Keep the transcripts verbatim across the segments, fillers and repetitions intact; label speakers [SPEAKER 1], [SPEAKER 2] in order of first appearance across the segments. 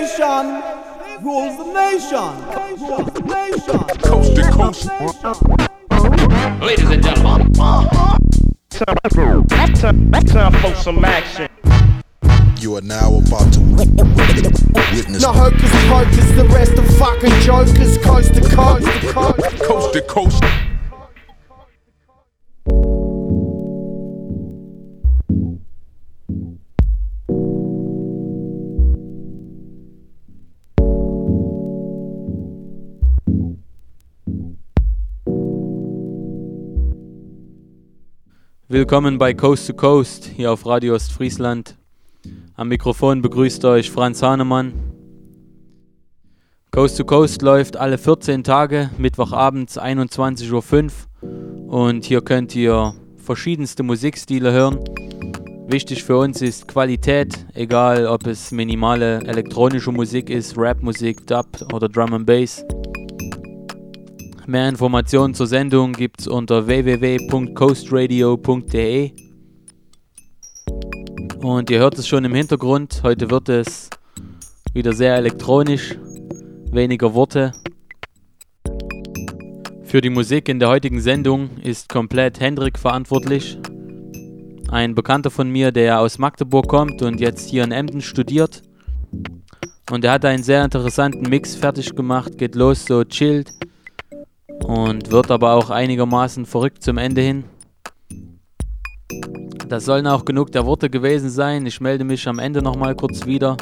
[SPEAKER 1] nation rules the nation. Rules the nation.
[SPEAKER 2] Coast to coast.
[SPEAKER 3] Ladies and gentlemen,
[SPEAKER 4] time for some action.
[SPEAKER 2] You are now about to witness
[SPEAKER 1] No hocus pocus, the rest of fucking jokers. Coast to coast, to coast.
[SPEAKER 2] coast to coast.
[SPEAKER 5] Willkommen bei Coast to Coast hier auf Radio Ostfriesland. Am Mikrofon begrüßt euch Franz Hahnemann. Coast to Coast läuft alle vierzehn Tage, Mittwochabends einundzwanzig Uhr fünf. Und hier könnt ihr verschiedenste Musikstile hören. Wichtig für uns ist Qualität, egal ob es minimale elektronische Musik ist, Rapmusik, Dub oder Drum and Bass. Mehr Informationen zur Sendung gibt's unter w w w punkt coastradio punkt d e. Und ihr hört es schon im Hintergrund, heute wird es wieder sehr elektronisch, weniger Worte. Für die Musik in der heutigen Sendung ist komplett Hendrik verantwortlich. Ein Bekannter von mir, der aus Magdeburg kommt und jetzt hier in Emden studiert. Und er hat einen sehr interessanten Mix fertig gemacht, geht los so chillt. Und wird aber auch einigermaßen verrückt zum Ende hin. Das sollen auch genug der Worte gewesen sein. Ich melde mich am Ende nochmal kurz wieder.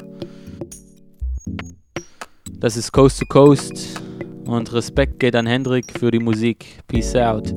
[SPEAKER 5] Das ist Coast to Coast. Und Respekt geht an Hendrik für die Musik. Peace out.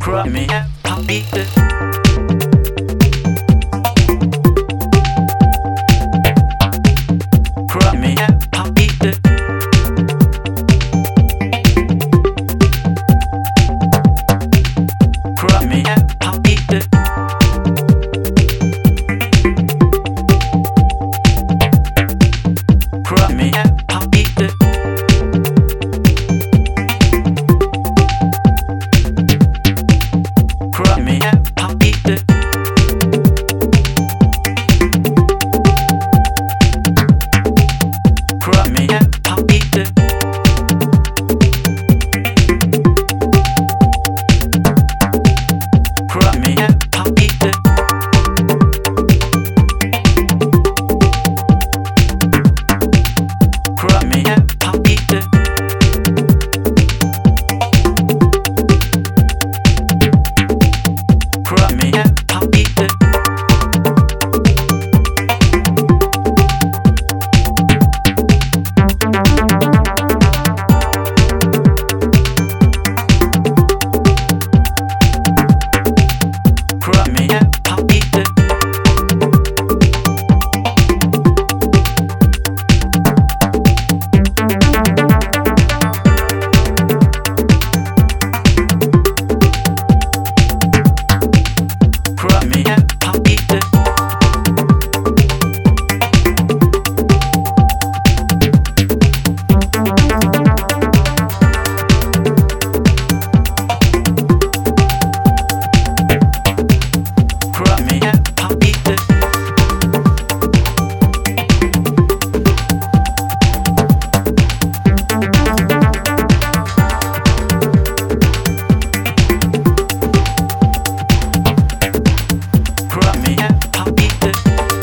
[SPEAKER 6] Cry me, I'll beat it. Cry me, I'll beat it. Cry me, I'll beat it. Cry me, I'll beat it. Cry me, I'll beat it. Cry me, I'll beat it. Cry me, I'll beat it. Cry me, I'll beat it. Cry me, I'll beat it. Cry me, I'll beat it. Cry me, I'll beat it. Cry me, I'll beat it. Cry me, I'll beat it.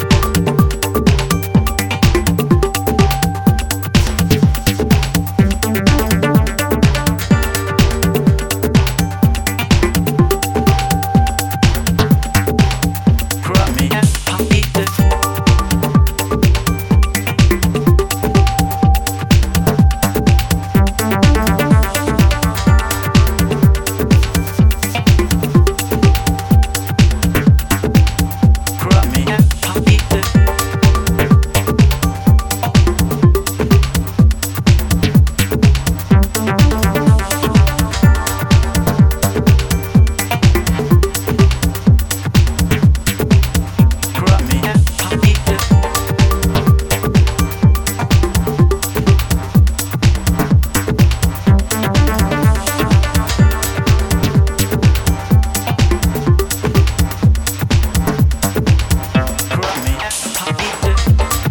[SPEAKER 6] Cry me, I'll beat it. Cry me, I'll beat it. Cry me, I'll beat it. Cry me, I'll beat it.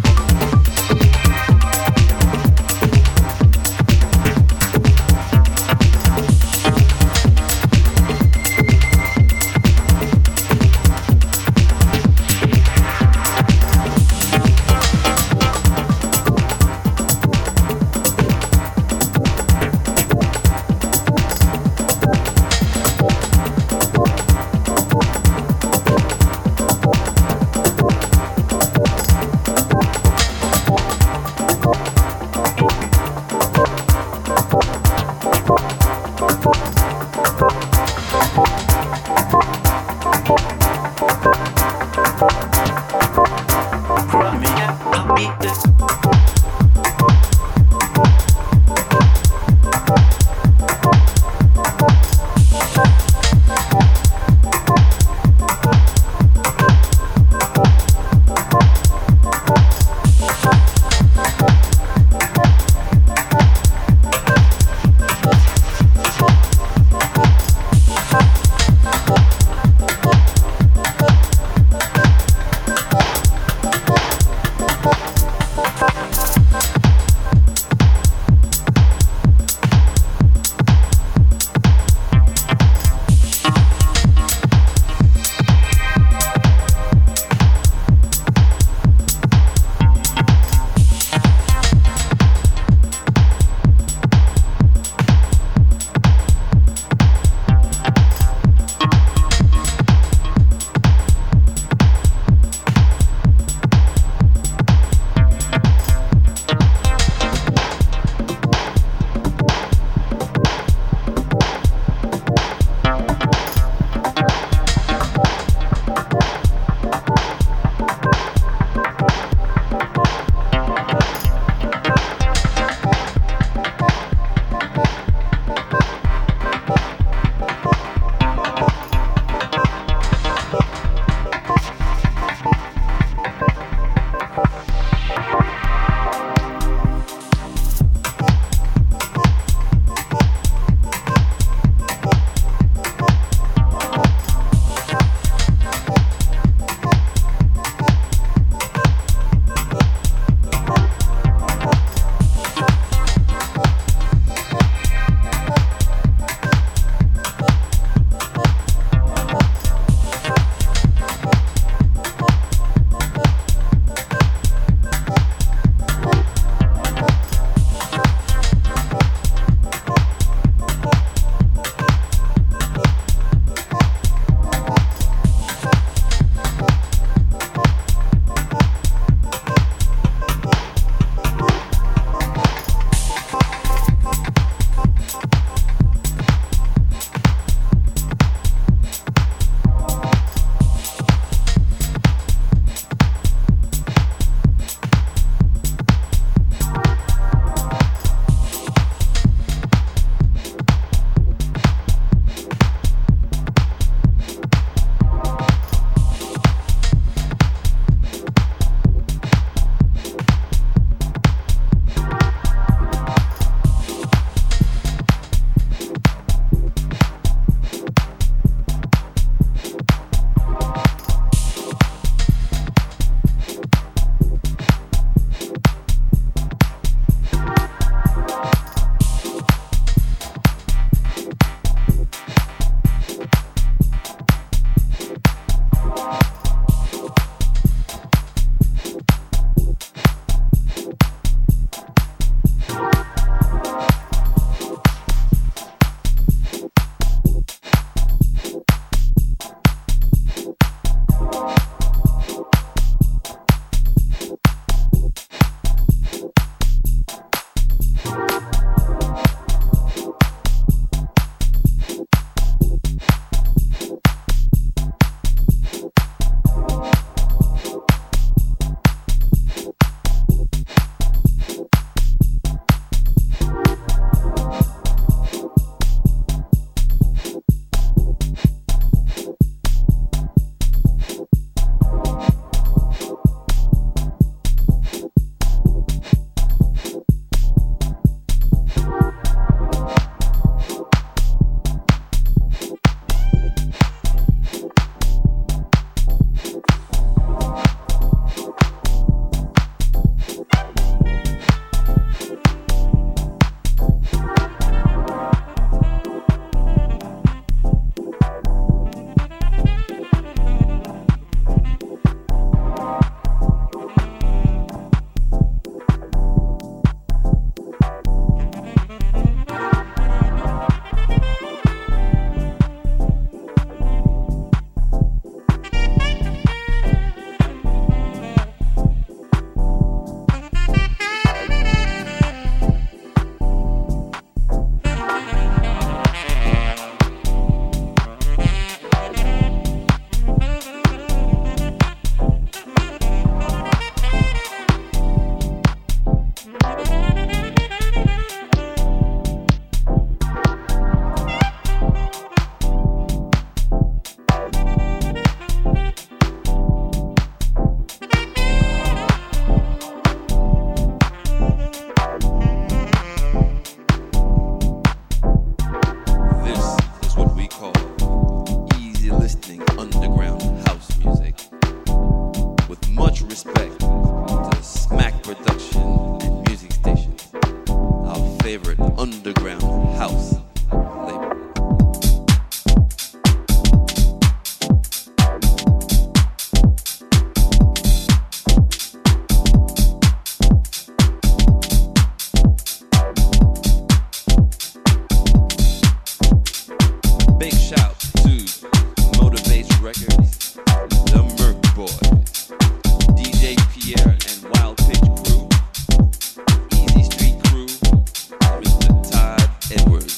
[SPEAKER 6] Cry me, I'll beat it.
[SPEAKER 7] Big shout to Motivate Records, The Merc Boys, D J Pierre and Wild Pitch Crew, Easy Street Crew, Mister Todd Edwards.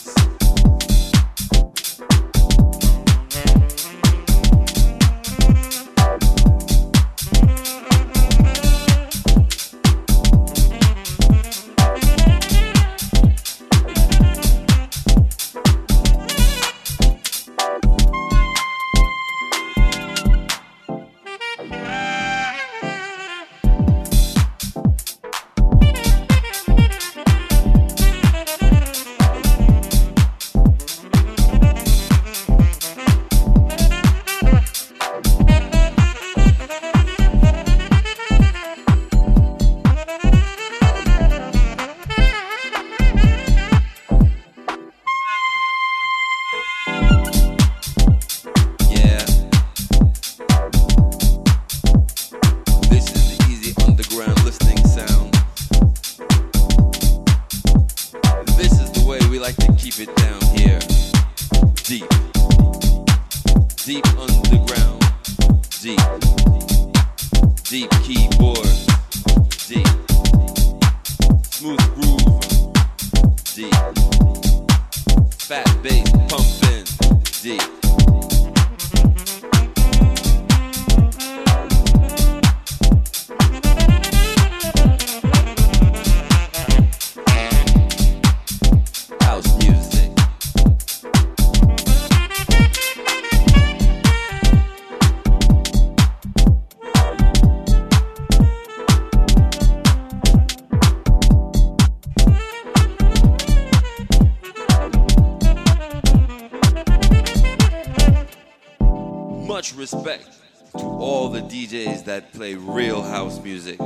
[SPEAKER 7] Respect to all the D Js that play real house music.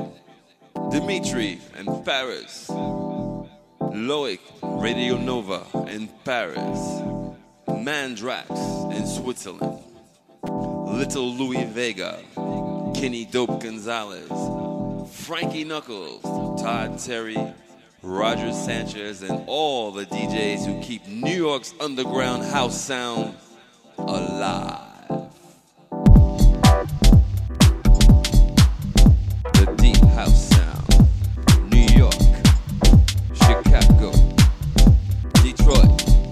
[SPEAKER 7] Dimitri in Paris, Loic, Radio Nova in Paris, Mandrax in Switzerland, Little Louis Vega, Kenny Dope Gonzalez, Frankie Knuckles, Todd Terry, Roger Sanchez, and all the D Js who keep New York's underground house sound alive. House sound, New York, Chicago, Detroit,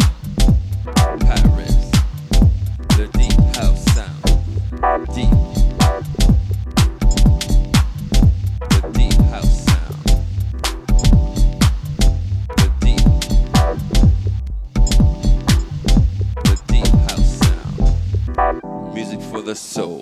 [SPEAKER 7] Paris, the deep house sound, deep, the deep house sound, the deep, the deep house sound, music for the soul.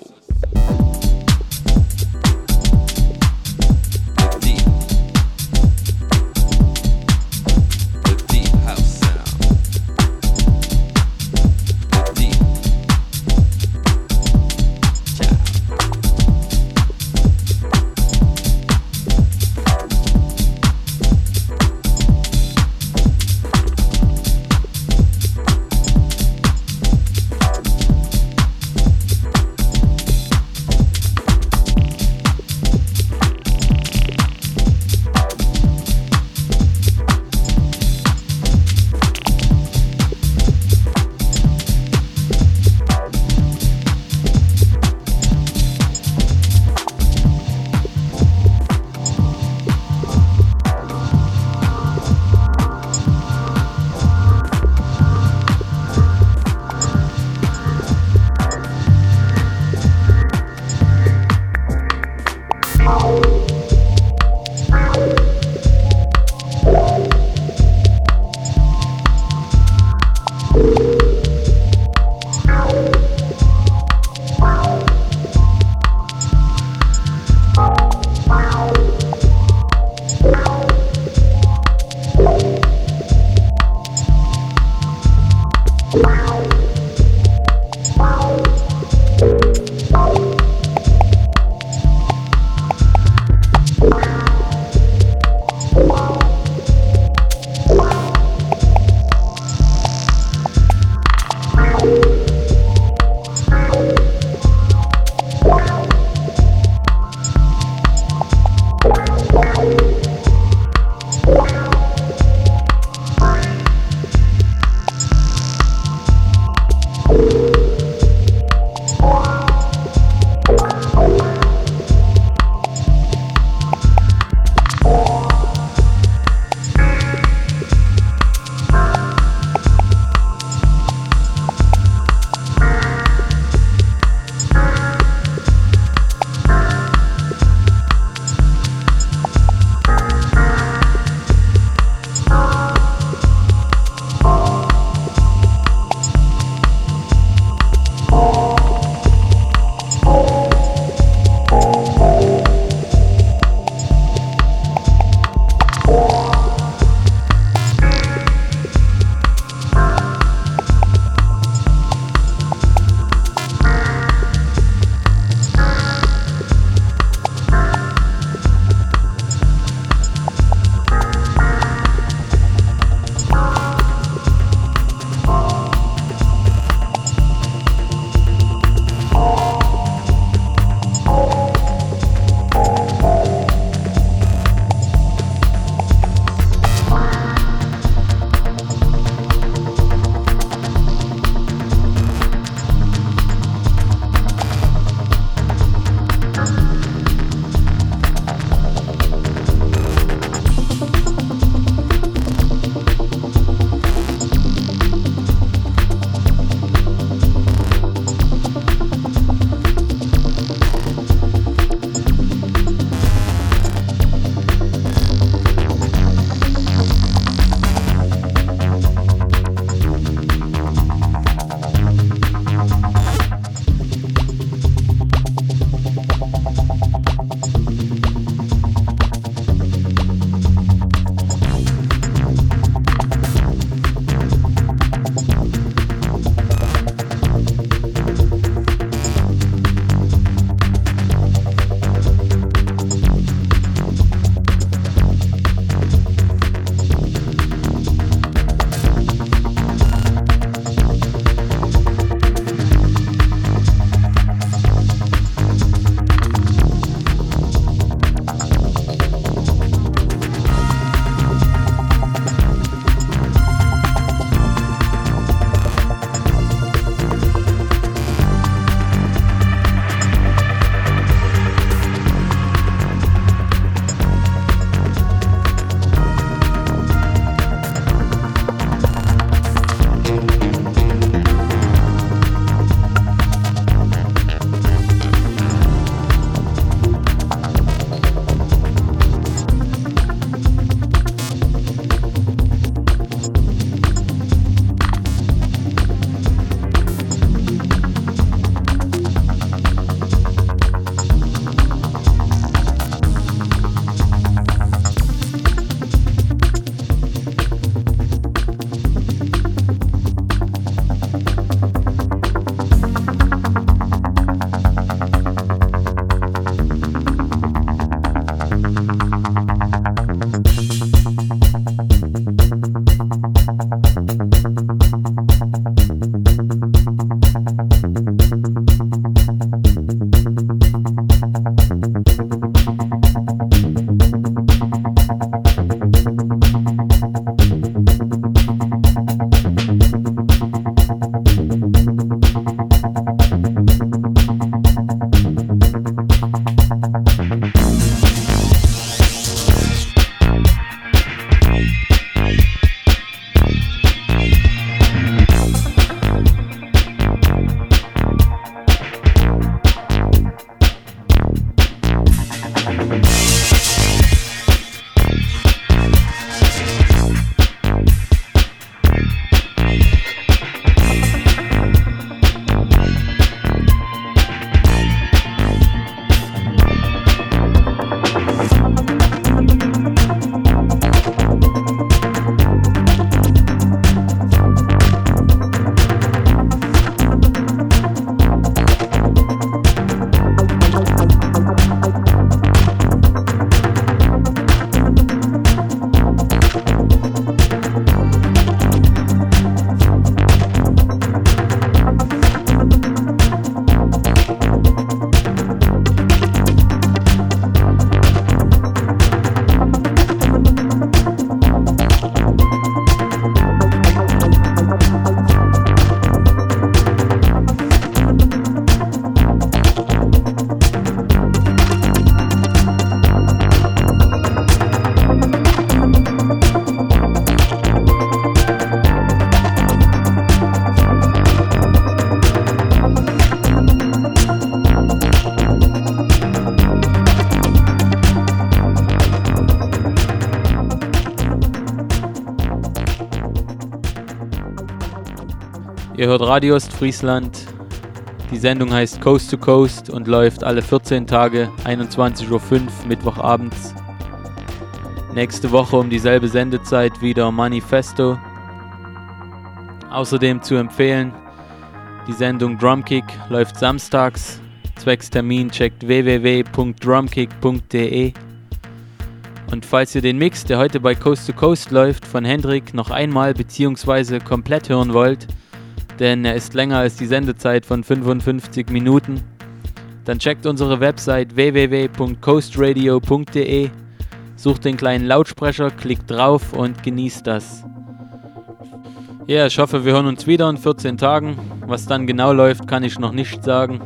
[SPEAKER 5] Ihr hört Radio Ostfriesland. Die Sendung heißt Coast to Coast und läuft alle vierzehn Tage, einundzwanzig Uhr fünf, Mittwochabends. Nächste Woche um dieselbe Sendezeit wieder Manifesto. Außerdem zu empfehlen, die Sendung Drumkick läuft samstags. Zwecks Termin checkt w w w punkt drumkick punkt d e. Und falls ihr den Mix, der heute bei Coast to Coast läuft, von Hendrik noch einmal bzw. komplett hören wollt, denn er ist länger als die Sendezeit von fünfundfünfzig Minuten, dann checkt unsere Website w w w punkt coastradio punkt d e, sucht den kleinen Lautsprecher, klickt drauf und genießt das. Ja, yeah, ich hoffe, wir hören uns wieder in vierzehn Tagen. Was dann genau läuft, kann ich noch nicht sagen.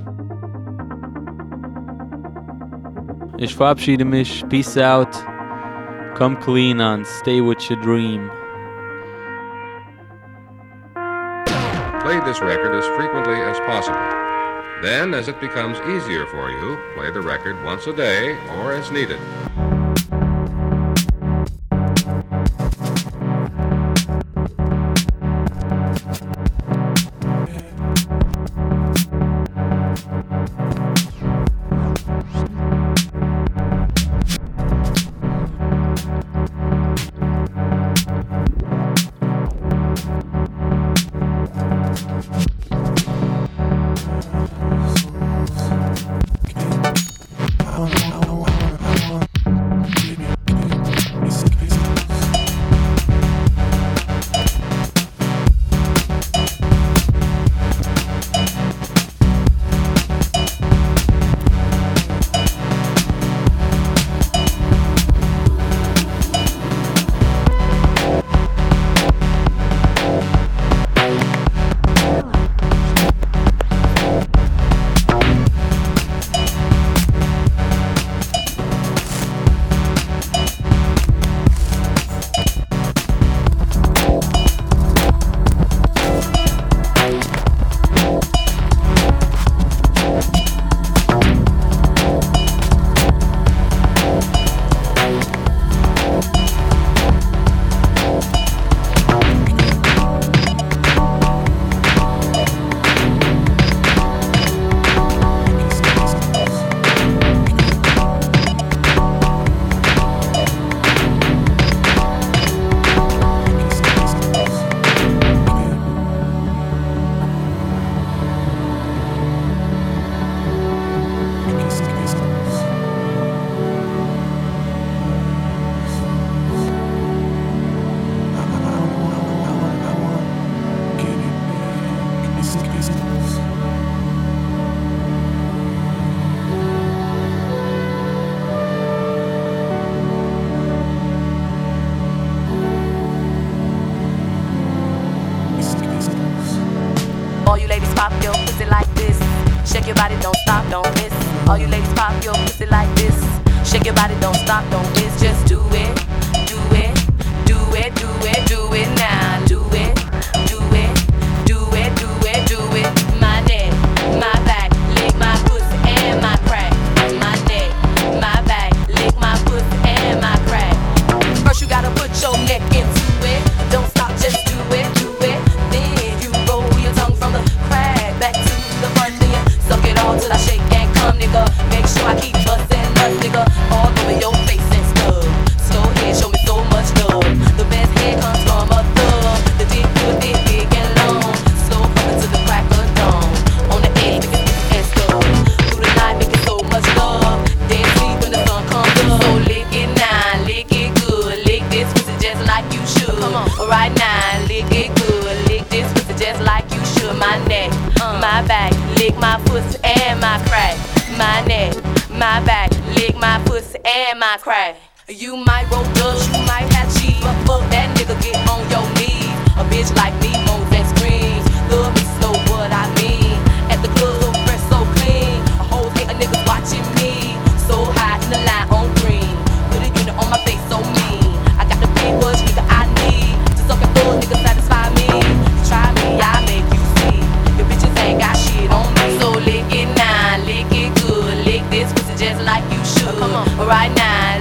[SPEAKER 5] Ich verabschiede mich. Peace out. Come clean and stay with your dream.
[SPEAKER 8] Play this record as frequently as possible. Then, as it becomes easier for you, play the record once a day or as needed.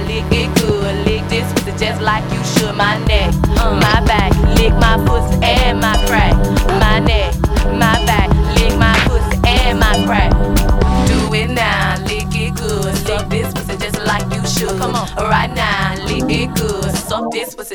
[SPEAKER 9] My neck, my back, lick my pussy and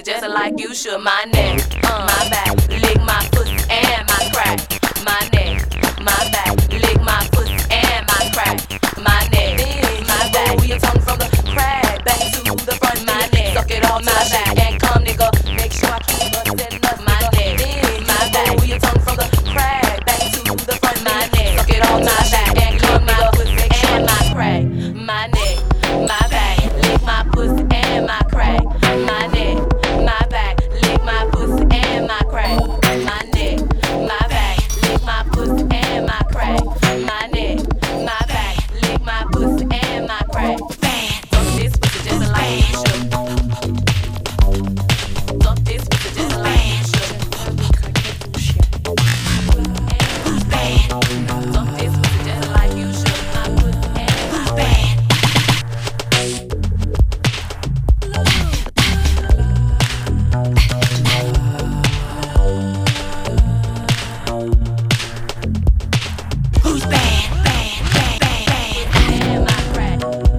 [SPEAKER 9] just like you should. My neck, uh, my back, lick my pussy and my crack. My neck, my back, lick my pussy and my crack. My neck, my back, move your tongue from the crack back to the front. My neck, suck it on my back and come, nigga. Make sure I keep bustin' up. My neck, my back, move your tongue from the crack back to the front. My neck, suck it on my back and come, nigga. And my crack, my neck, my back, lick my pussy and my crack. My neck, my back, lick my pussy and my crack. My neck, my back, lick my pussy and my crack. My neck, my back, lick my pussy and my crack. Fuck this pussy just like you should. Fuck this pussy just like you should. Fuck this pussy just like you should. My pussy and my bad. Who's bad? Bad, bad, bad, bad. And my crack.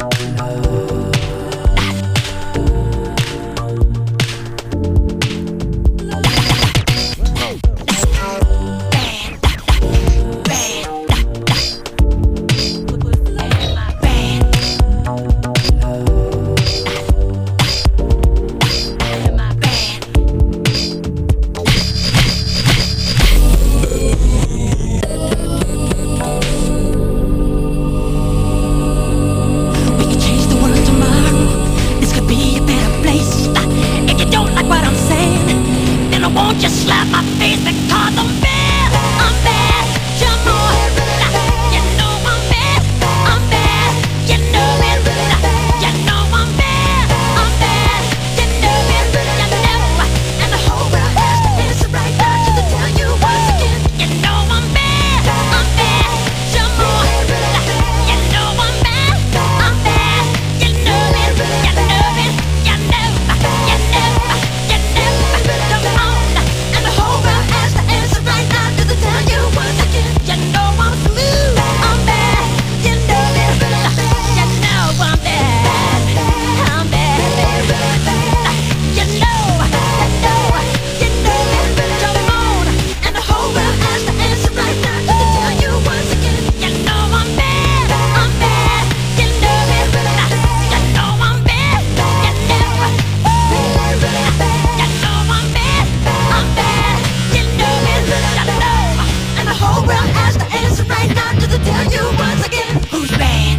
[SPEAKER 9] We can change the world tomorrow. This could be a better place. If you don't like what I'm saying, then I won't just slap my face because I'm bad. I'm bad. Jamal. You know I'm bad. I'm bad. You know it. You know I'm bad. I'm bad. You know it. You know. And the whole world has to answer right now to tell you once again. You know I'm bad. I'm bad. Jamal. You know I'm bad. I'm bad. You know it. You know it. You know. You know. You know. Come on. And the whole world has to answer right now to tell you once again. You know I'm smooth. I'm bad. You know it. You know I'm bad. I'm bad. You know. You know. You know it. Come on. And the whole world has to answer right now to tell you once again. You know I'm bad. I'm bad. You know it. You know I'm bad. You know. You know I'm bad. I'm bad. You know it. You know. And the whole world has to answer right now to tell you once again. Who's bad?